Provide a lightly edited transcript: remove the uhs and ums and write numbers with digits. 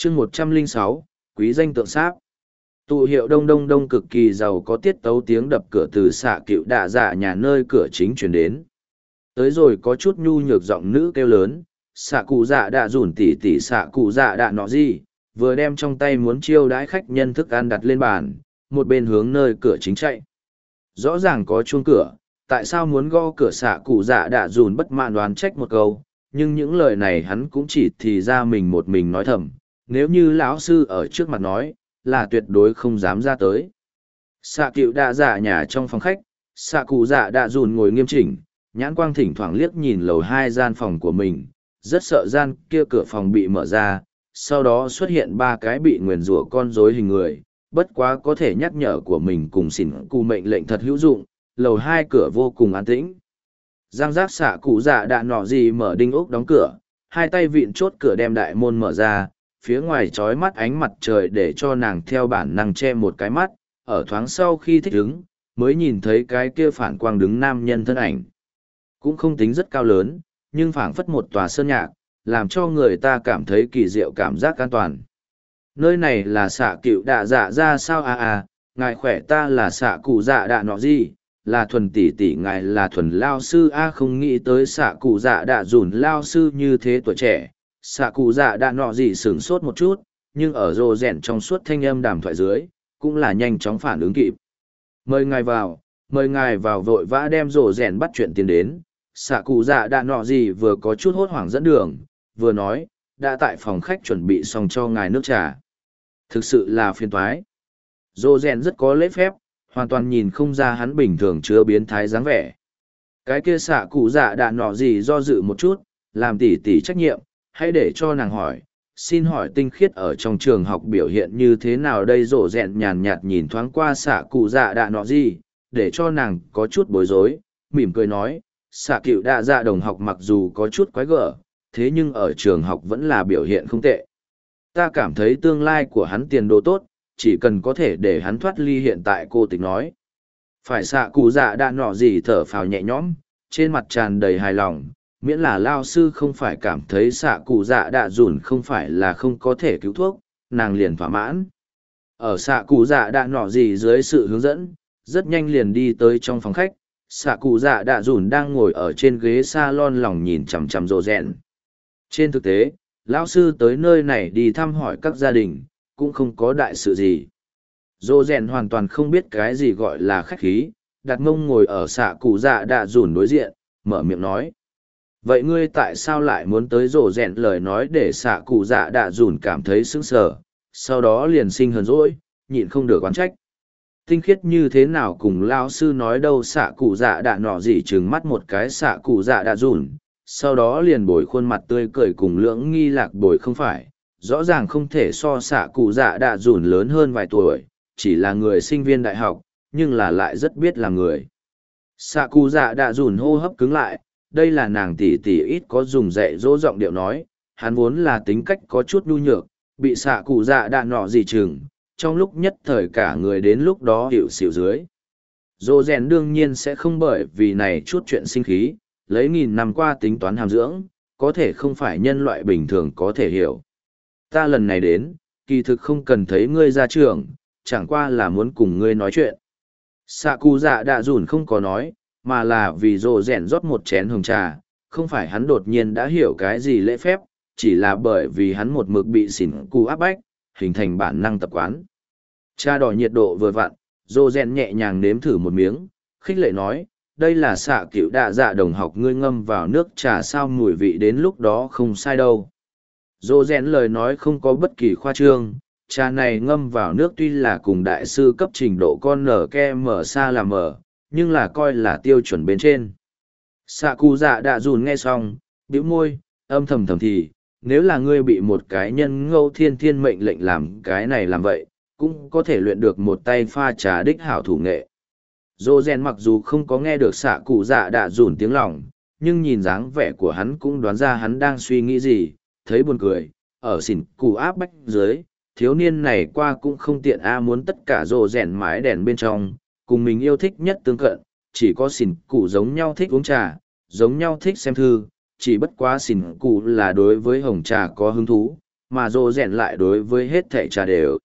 chương 106, quý danh tượng sáp. Tụ hiệu đông đông đông cực kỳ giàu có tiết tấu tiếng đập cửa từ xạ cựu đạ dạ nhà nơi cửa chính chuyển đến. Tới rồi có chút nhu nhược giọng nữ kêu lớn, xạ cụ dạ đạ rủn tỉ tỉ xạ cụ dạ đạ nọ gì, vừa đem trong tay muốn chiêu đãi khách nhân thức ăn đặt lên bàn, một bên hướng nơi cửa chính chạy. Rõ ràng có chuông cửa, tại sao muốn gõ cửa xạ cụ dạ đạ rủn bất mãn đoán trách một câu, nhưng những lời này hắn cũng chỉ thì ra mình một mình nói thầm, nếu như lão sư ở trước mặt nói, là tuyệt đối không dám ra tới. Xạ cựu đạ dạ nhà trong phòng khách, xạ cụ dạ đạ rủn ngồi nghiêm chỉnh, nhãn quang thỉnh thoảng liếc nhìn lầu 2 gian phòng của mình, rất sợ gian kia cửa phòng bị mở ra, sau đó xuất hiện 3 cái bị nguyền rủa con rối hình người, bất quá có thể nhắc nhở của mình cùng xỉn cụ mệnh lệnh thật hữu dụng, lầu 2 cửa vô cùng an tĩnh. Giang giác xạ cụ dạ đạ nọ gì mở đinh ốc đóng cửa, hai tay vịn chốt cửa đem đại môn mở ra, phía ngoài trói mắt ánh mặt trời để cho nàng theo bản năng che một cái mắt, ở thoáng sau khi thích ứng, mới nhìn thấy cái kia phản quang đứng nam nhân thân ảnh. Cũng không tính rất cao lớn, nhưng phảng phất một tòa sơn nhạc, làm cho người ta cảm thấy kỳ diệu cảm giác an toàn. Nơi này là xạ cựu đạ dạ ra sao ngài khỏe, ta là xạ cụ dạ đạ nọ gì, là thuần tỷ tỷ, ngài là thuần lao sư không nghĩ tới xạ cụ dạ đạ dùn lao sư như thế tuổi trẻ. Xạ cụ dạ đạ nọ gì sửng sốt một chút, nhưng ở rồ rèn trong suốt thanh âm đàm thoại dưới, cũng là nhanh chóng phản ứng kịp. Mời ngài vào vội vã đem rồ rèn bắt chuyện tiền đến. Xạ cụ dạ đạ nọ gì vừa có chút hốt hoảng dẫn đường, vừa nói, đã tại phòng khách chuẩn bị xong cho ngài nước trà. Thực sự là phiền toái. Rồ rèn rất có lễ phép, hoàn toàn nhìn không ra hắn bình thường chứa biến thái dáng vẻ. Cái kia xạ cụ dạ đạ nọ gì do dự một chút, làm tỉ tỉ trách nhiệm, hãy để cho nàng hỏi, xin hỏi tinh khiết ở trong trường học biểu hiện như thế nào đây. Rồ rèn nhàn nhạt nhìn thoáng qua xạ cụ dạ đạ nọ gì, để cho nàng có chút bối rối, mỉm cười nói, xạ cựu đạ dạ đồng học mặc dù có chút quái gở, thế nhưng ở trường học vẫn là biểu hiện không tệ. Ta cảm thấy tương lai của hắn tiền đồ tốt, chỉ cần có thể để hắn thoát ly hiện tại. Cô tịch nói. Phải xạ cụ dạ đạ nọ gì thở phào nhẹ nhõm, trên mặt tràn đầy hài lòng, miễn là lao sư không phải cảm thấy xạ cụ dạ đạ dùn không phải là không có thể cứu thuốc, nàng liền thỏa mãn. Ở xạ cụ dạ đạ nọ gì dưới sự hướng dẫn, rất nhanh liền đi tới trong phòng khách. Xạ cụ dạ đạ dùn đang ngồi ở trên ghế salon lòng nhìn chằm chằm rồ rèn. Trên thực tế, lão sư tới nơi này đi thăm hỏi các gia đình, cũng không có đại sự gì. Rồ rèn hoàn toàn không biết cái gì gọi là khách khí, đặt mông ngồi ở xạ cụ dạ đạ dùn đối diện, mở miệng nói. Vậy ngươi tại sao lại muốn tới? Rồ rèn lời nói để xạ cụ dạ đạ dùn cảm thấy sững sờ, sau đó liền sinh hờn dỗi, nhịn không được oán trách. Tinh khiết như thế nào cùng lao sư nói đâu? Xạ cụ dạ đạ nọ gì trừng mắt một cái xạ cụ dạ đạ dùn, sau đó liền bồi khuôn mặt tươi cười cùng lưỡng nghi lạc bồi không phải, rõ ràng không thể so xạ cụ dạ đạ dùn lớn hơn vài tuổi, chỉ là người sinh viên đại học, nhưng là lại rất biết là người. Xạ cụ dạ đạ dùn hô hấp cứng lại, đây là nàng tỷ tỷ ít có dùng dạy dỗ giọng điệu nói, hắn vốn là tính cách có chút nhu nhược, bị xạ cụ dạ đạ nọ gì chừng, trong lúc nhất thời cả người đến lúc đó hiệu xỉu dưới. Dô rèn đương nhiên sẽ không bởi vì này chút chuyện sinh khí, lấy nghìn năm qua tính toán hàm dưỡng, có thể không phải nhân loại bình thường có thể hiểu. Ta lần này đến, kỳ thực không cần thấy ngươi ra trường, chẳng qua là muốn cùng ngươi nói chuyện. Xạ cụ dạ đạ dùn không có nói, mà là vì rồ rèn rót một chén hồng trà, không phải hắn đột nhiên đã hiểu cái gì lễ phép, chỉ là bởi vì hắn một mực bị xỉn cụ áp bách, hình thành bản năng tập quán. Trà đỏ nhiệt độ vừa vặn, rồ rèn nhẹ nhàng nếm thử một miếng, khích lệ nói, đây là xạ cựu đạ dạ đồng học ngươi ngâm vào nước trà sao mùi vị đến lúc đó không sai đâu. Rồ rèn lời nói không có bất kỳ khoa trương, trà này ngâm vào nước tuy là cùng đại sư cấp trình độ con nở ke mở xa là mở, nhưng là coi là tiêu chuẩn bên trên. Xạ cụ dạ đạ dùn nghe xong, bĩu môi, âm thầm thầm thì, nếu là ngươi bị một cái nhân ngẫu thiên thiên mệnh lệnh làm cái này làm vậy, cũng có thể luyện được một tay pha trà đích hảo thủ nghệ. Dô rèn mặc dù không có nghe được xạ cụ dạ đạ dùn tiếng lòng, nhưng nhìn dáng vẻ của hắn cũng đoán ra hắn đang suy nghĩ gì, thấy buồn cười, ở xỉn cụ áp bách dưới, thiếu niên này qua cũng không tiện muốn tất cả rồ rèn mái đèn bên trong, cùng mình yêu thích nhất tương cận, chỉ có xỉn cụ giống nhau thích uống trà, giống nhau thích xem thư, chỉ bất quá xỉn cụ là đối với hồng trà có hứng thú, mà rồ rèn lại đối với hết thẻ trà đều.